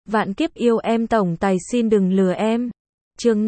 Vạn kiếp yêu em tổng tài xin đừng lừa em. Chương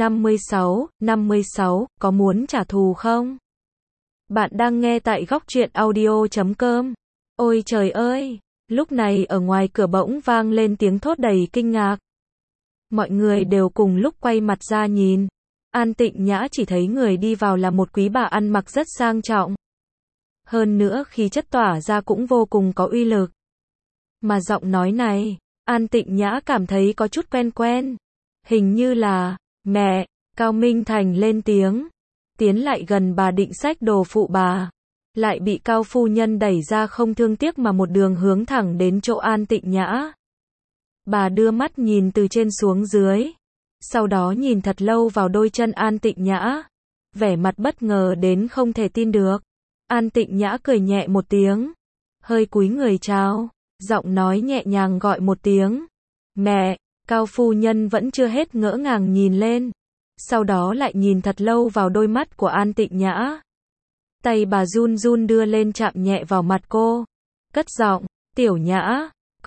56, có muốn trả thù không? Bạn đang nghe tại góc truyện audio.com. Ôi trời ơi, lúc này ở ngoài cửa bỗng vang lên tiếng thốt đầy kinh ngạc. Mọi người đều cùng lúc quay mặt ra nhìn. An Tịnh Nhã chỉ thấy người đi vào là một quý bà ăn mặc rất sang trọng. Hơn nữa khí chất tỏa ra cũng vô cùng có uy lực. Mà giọng nói này, An Tịnh Nhã cảm thấy có chút quen quen. Hình như là, mẹ, Cao Minh Thành lên tiếng. Tiến lại gần bà định xách đồ phụ bà. Lại bị Cao phu nhân đẩy ra không thương tiếc mà một đường hướng thẳng đến chỗ An Tịnh Nhã. Bà đưa mắt nhìn từ trên xuống dưới. Sau đó nhìn thật lâu vào đôi chân An Tịnh Nhã. Vẻ mặt bất ngờ đến không thể tin được. An Tịnh Nhã cười nhẹ một tiếng. Hơi cúi người chào. Giọng nói nhẹ nhàng gọi một tiếng. Mẹ, Cao phu nhân vẫn chưa hết ngỡ ngàng nhìn lên. Sau đó lại nhìn thật lâu vào đôi mắt của An Tịnh Nhã. Tay bà run run đưa lên chạm nhẹ vào mặt cô. Cất giọng, Tiểu Nhã,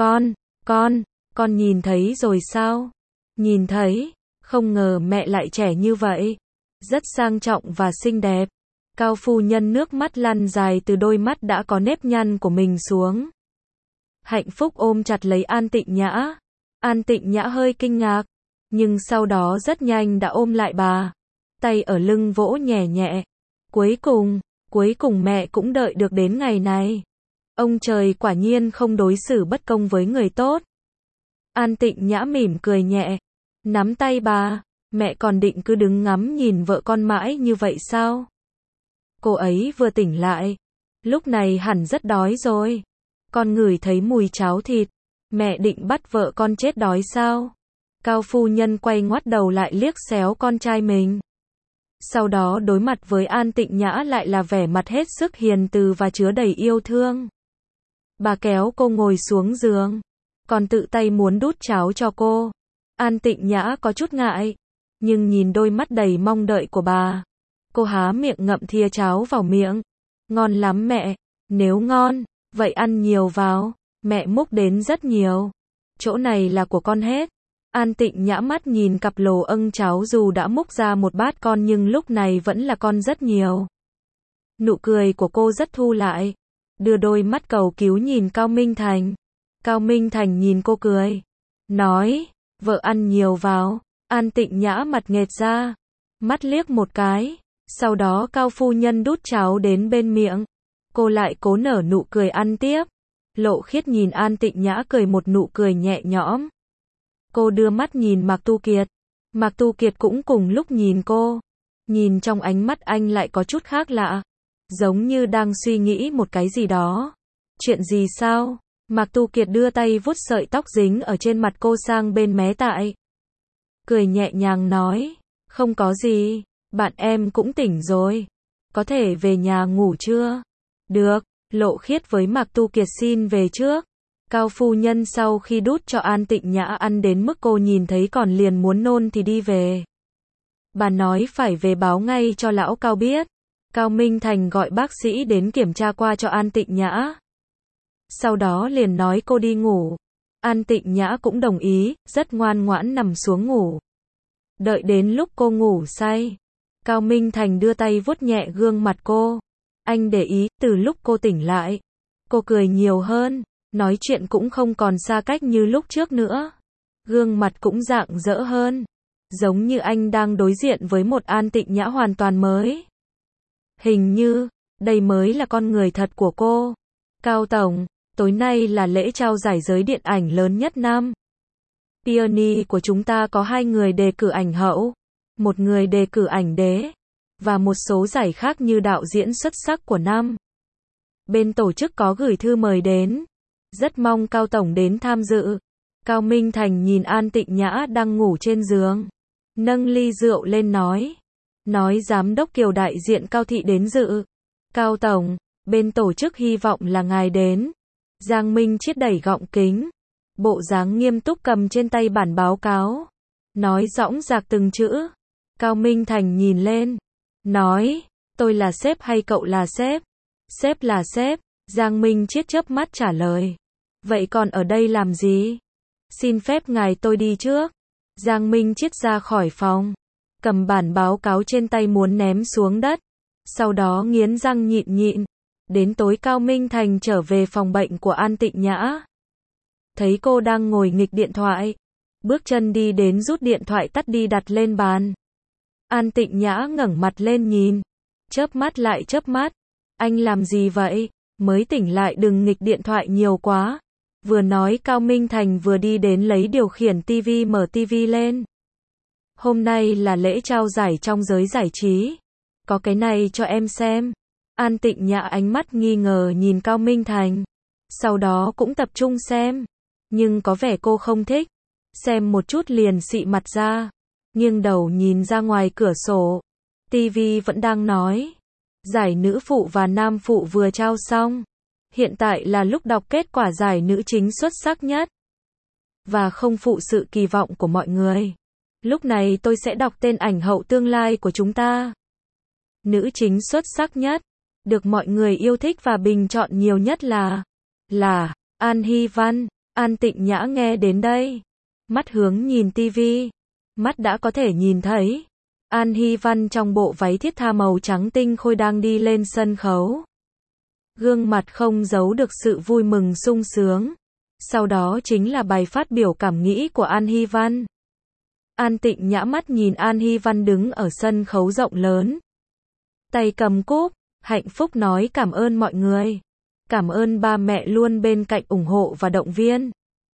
con nhìn thấy rồi sao? Nhìn thấy, không ngờ mẹ lại trẻ như vậy. Rất sang trọng và xinh đẹp. Cao phu nhân nước mắt lăn dài từ đôi mắt đã có nếp nhăn của mình xuống. Hạnh phúc ôm chặt lấy An Tịnh Nhã. An Tịnh Nhã hơi kinh ngạc, nhưng sau đó rất nhanh đã ôm lại bà. Tay ở lưng vỗ nhẹ nhẹ. Cuối cùng mẹ cũng đợi được đến ngày này. Ông trời quả nhiên không đối xử bất công với người tốt. An Tịnh Nhã mỉm cười nhẹ, nắm tay bà. Mẹ còn định cứ đứng ngắm nhìn vợ con mãi như vậy sao? Cô ấy vừa tỉnh lại, lúc này hẳn rất đói rồi. Con ngửi thấy mùi cháo thịt. Mẹ định bắt vợ con chết đói sao? Cao phu nhân quay ngoắt đầu lại liếc xéo con trai mình. Sau đó đối mặt với An Tịnh Nhã lại là vẻ mặt hết sức hiền từ và chứa đầy yêu thương. Bà kéo cô ngồi xuống giường, còn tự tay muốn đút cháo cho cô. An Tịnh Nhã có chút ngại, nhưng nhìn đôi mắt đầy mong đợi của bà, cô há miệng ngậm thìa cháo vào miệng. Ngon lắm mẹ, nếu ngon, vậy ăn nhiều vào. Mẹ múc đến rất nhiều. Chỗ này là của con hết. An Tịnh Nhã mắt nhìn cặp lồ âng cháo dù đã múc ra một bát con nhưng lúc này vẫn là con rất nhiều. Nụ cười của cô rất thu lại. Đưa đôi mắt cầu cứu nhìn Cao Minh Thành. Cao Minh Thành nhìn cô cười. Nói, vợ ăn nhiều vào. An Tịnh Nhã mặt nghệt ra. Mắt liếc một cái. Sau đó Cao phu nhân đút cháo đến bên miệng. Cô lại cố nở nụ cười ăn tiếp. Lộ Khiết nhìn An Tịnh Nhã cười một nụ cười nhẹ nhõm. Cô đưa mắt nhìn Mạc Tu Kiệt. Mạc Tu Kiệt cũng cùng lúc nhìn cô. Nhìn trong ánh mắt anh lại có chút khác lạ. Giống như đang suy nghĩ một cái gì đó. Chuyện gì sao? Mạc Tu Kiệt đưa tay vuốt sợi tóc dính ở trên mặt cô sang bên mé tại. Cười nhẹ nhàng nói. Không có gì, bạn em cũng tỉnh rồi. Có thể về nhà ngủ chưa? Được. Lộ Khiết với Mạc Tu Kiệt xin về trước. Cao phu nhân sau khi đút cho An Tịnh Nhã ăn đến mức cô nhìn thấy còn liền muốn nôn thì đi về. Bà nói phải về báo ngay cho lão Cao biết. Cao Minh Thành gọi bác sĩ đến kiểm tra qua cho An Tịnh Nhã. Sau đó liền nói cô đi ngủ. An Tịnh Nhã cũng đồng ý, rất ngoan ngoãn nằm xuống ngủ. Đợi đến lúc cô ngủ say, Cao Minh Thành đưa tay vuốt nhẹ gương mặt cô. Anh để ý, từ lúc cô tỉnh lại, cô cười nhiều hơn, nói chuyện cũng không còn xa cách như lúc trước nữa. Gương mặt cũng rạng rỡ hơn, giống như anh đang đối diện với một An Tịnh Nhã hoàn toàn mới. Hình như, đây mới là con người thật của cô. Cao Tổng, tối nay là lễ trao giải giới điện ảnh lớn nhất năm. Peony của chúng ta có 2 người đề cử ảnh hậu, 1 người đề cử ảnh đế. Và một số giải khác như đạo diễn xuất sắc của năm. Bên tổ chức có gửi thư mời đến. Rất mong Cao Tổng đến tham dự. Cao Minh Thành nhìn An Tịnh Nhã đang ngủ trên giường. Nâng ly rượu lên nói. Nói giám đốc Kiều đại diện Cao Thị đến dự. Cao Tổng, bên tổ chức hy vọng là ngài đến. Giang Minh Chiết đẩy gọng kính. Bộ dáng nghiêm túc cầm trên tay bản báo cáo. Nói dõng dạc từng chữ. Cao Minh Thành nhìn lên. Nói, tôi là sếp hay cậu là sếp? Sếp là sếp. Giang Minh Chiết chớp mắt trả lời. Vậy còn ở đây làm gì? Xin phép ngài tôi đi trước. Giang Minh Chiết ra khỏi phòng, cầm bản báo cáo trên tay muốn ném xuống đất. Sau đó nghiến răng nhịn nhịn. Đến tối Cao Minh Thành trở về phòng bệnh của An Tịnh Nhã. Thấy cô đang ngồi nghịch điện thoại. Bước chân đi đến rút điện thoại tắt đi đặt lên bàn. An Tịnh Nhã ngẩng mặt lên nhìn. Chớp mắt lại chớp mắt. Anh làm gì vậy? Mới tỉnh lại đừng nghịch điện thoại nhiều quá. Vừa nói Cao Minh Thành vừa đi đến lấy điều khiển TV mở TV lên. Hôm nay là lễ trao giải trong giới giải trí. Có cái này cho em xem. An Tịnh Nhã ánh mắt nghi ngờ nhìn Cao Minh Thành. Sau đó cũng tập trung xem. Nhưng có vẻ cô không thích. Xem một chút liền xị mặt ra. Nghiêng đầu nhìn ra ngoài cửa sổ. TV vẫn đang nói. Giải nữ phụ và nam phụ vừa trao xong. Hiện tại là lúc đọc kết quả giải nữ chính xuất sắc nhất. Và không phụ sự kỳ vọng của mọi người. Lúc này tôi sẽ đọc tên ảnh hậu tương lai của chúng ta. Nữ chính xuất sắc nhất. Được mọi người yêu thích và bình chọn nhiều nhất là An Hy Văn. An Tịnh Nhã nghe đến đây. Mắt hướng nhìn tivi. Mắt đã có thể nhìn thấy. An Hy Văn trong bộ váy thiết tha màu trắng tinh khôi đang đi lên sân khấu. Gương mặt không giấu được sự vui mừng sung sướng. Sau đó chính là bài phát biểu cảm nghĩ của An Hy Văn. An Tịnh Nhã mắt nhìn An Hy Văn đứng ở sân khấu rộng lớn. Tay cầm cúp, hạnh phúc nói cảm ơn mọi người. Cảm ơn ba mẹ luôn bên cạnh ủng hộ và động viên.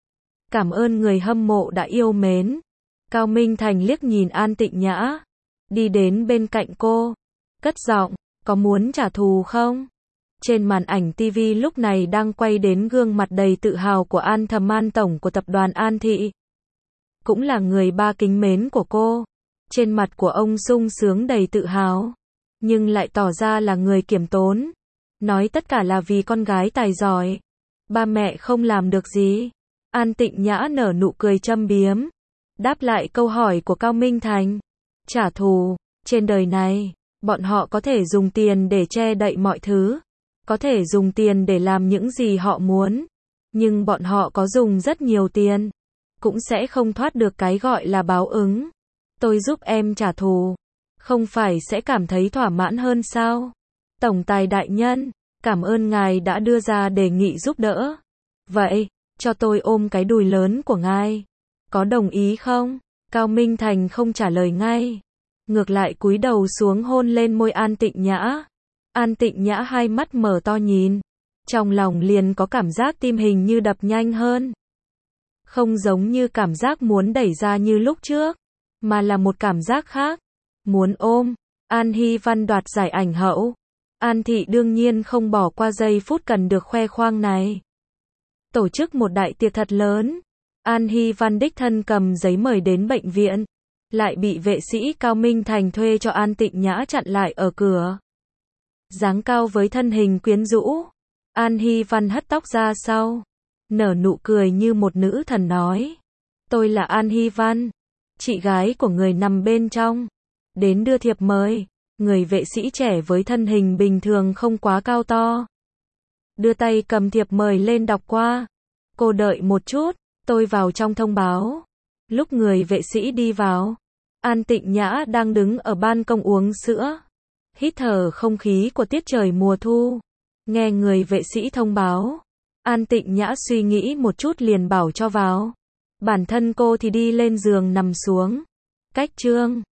Cảm ơn người hâm mộ đã yêu mến. Cao Minh Thành liếc nhìn An Tịnh Nhã. Đi đến bên cạnh cô. Cất giọng, có muốn trả thù không? Trên màn ảnh TV lúc này đang quay đến gương mặt đầy tự hào của An Thầm An tổng của tập đoàn An Thị. Cũng là người ba kính mến của cô. Trên mặt của ông sung sướng đầy tự hào. Nhưng lại tỏ ra là người kiềm tốn. Nói tất cả là vì con gái tài giỏi. Ba mẹ không làm được gì. An Tịnh Nhã nở nụ cười châm biếm. Đáp lại câu hỏi của Cao Minh Thành. Trả thù, trên đời này, bọn họ có thể dùng tiền để che đậy mọi thứ. Có thể dùng tiền để làm những gì họ muốn. Nhưng bọn họ có dùng rất nhiều tiền. Cũng sẽ không thoát được cái gọi là báo ứng. Tôi giúp em trả thù. Không phải sẽ cảm thấy thỏa mãn hơn sao? Tổng tài đại nhân, cảm ơn ngài đã đưa ra đề nghị giúp đỡ. Vậy, cho tôi ôm cái đùi lớn của ngài. Có đồng ý không? Cao Minh Thành không trả lời ngay. Ngược lại cúi đầu xuống hôn lên môi An Tịnh Nhã. An Tịnh Nhã hai mắt mở to nhìn. Trong lòng liền có cảm giác tim hình như đập nhanh hơn. Không giống như cảm giác muốn đẩy ra như lúc trước. Mà là một cảm giác khác. Muốn ôm. An Hy Văn đoạt giải ảnh hậu. An Thị đương nhiên không bỏ qua giây phút cần được khoe khoang này. Tổ chức một đại tiệc thật lớn. An Hy Văn đích thân cầm giấy mời đến bệnh viện. Lại bị vệ sĩ Cao Minh Thành thuê cho An Tịnh Nhã chặn lại ở cửa. Dáng cao với thân hình quyến rũ. An Hy Văn hất tóc ra sau. Nở nụ cười như một nữ thần nói. Tôi là An Hy Văn. Chị gái của người nằm bên trong. Đến đưa thiệp mời. Người vệ sĩ trẻ với thân hình bình thường không quá cao to. Đưa tay cầm thiệp mời lên đọc qua. Cô đợi một chút, tôi vào trong thông báo. Lúc người vệ sĩ đi vào, An Tịnh Nhã đang đứng ở ban công uống sữa. Hít thở không khí của tiết trời mùa thu. Nghe người vệ sĩ thông báo. An Tịnh Nhã suy nghĩ một chút liền bảo cho vào. Bản thân cô thì đi lên giường nằm xuống. Cách chương